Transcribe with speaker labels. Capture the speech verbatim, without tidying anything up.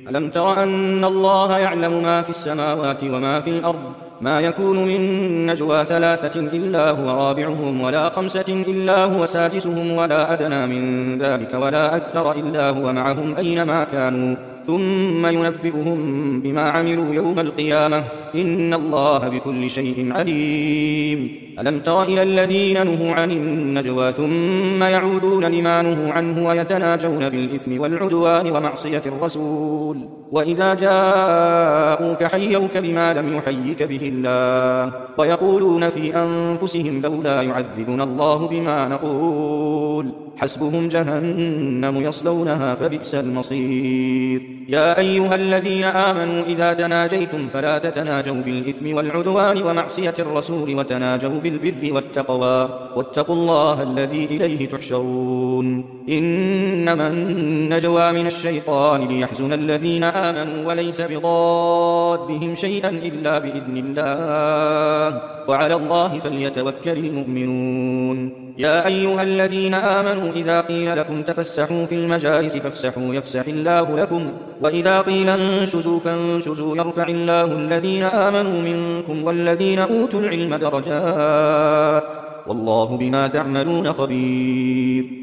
Speaker 1: ألم تر أن الله يعلم ما في السماوات وما في الأرض ما يكون من نجوى ثلاثة إلا هو رابعهم ولا خمسة إلا هو سادسهم ولا أدنى من ذلك ولا أكثر إلا هو معهم أينما كانوا ثم ينبئهم بما عملوا يوم القيامة إن الله بكل شيء عليم. ألم تر إلى الذين نهوا عن النجوى ثم يعودون لما نهوا عنه ويتناجون بالإثم والعدوان ومعصية الرسول وإذا جاءوك حيوك بما لم يحيك به الله ويقولون في أنفسهم لولا يعذبنا الله بما نقول حسبهم جهنم يصلونها فبئس المصير. يا أيها الذين آمنوا إذا تناجيتم فلا تتناجوا بالإثم والعدوان ومعصية الرسول وتناجوا بالبر والتقوى واتقوا الله الذي إليه تحشرون. إنما النجوى من الشيطان ليحزن الذين آمنوا وليس بضارهم شيئا إلا بإذن الله وعلى الله فليتوكل المؤمنون. يا أيها الذين آمنوا إذا قيل لكم تفسحوا في المجالس فافسحوا يفسح الله لكم وإذا قيل انشزوا فانشزوا يرفع الله الذين آمنوا منكم والذين أوتوا العلم درجات والله بما تعملون خبير.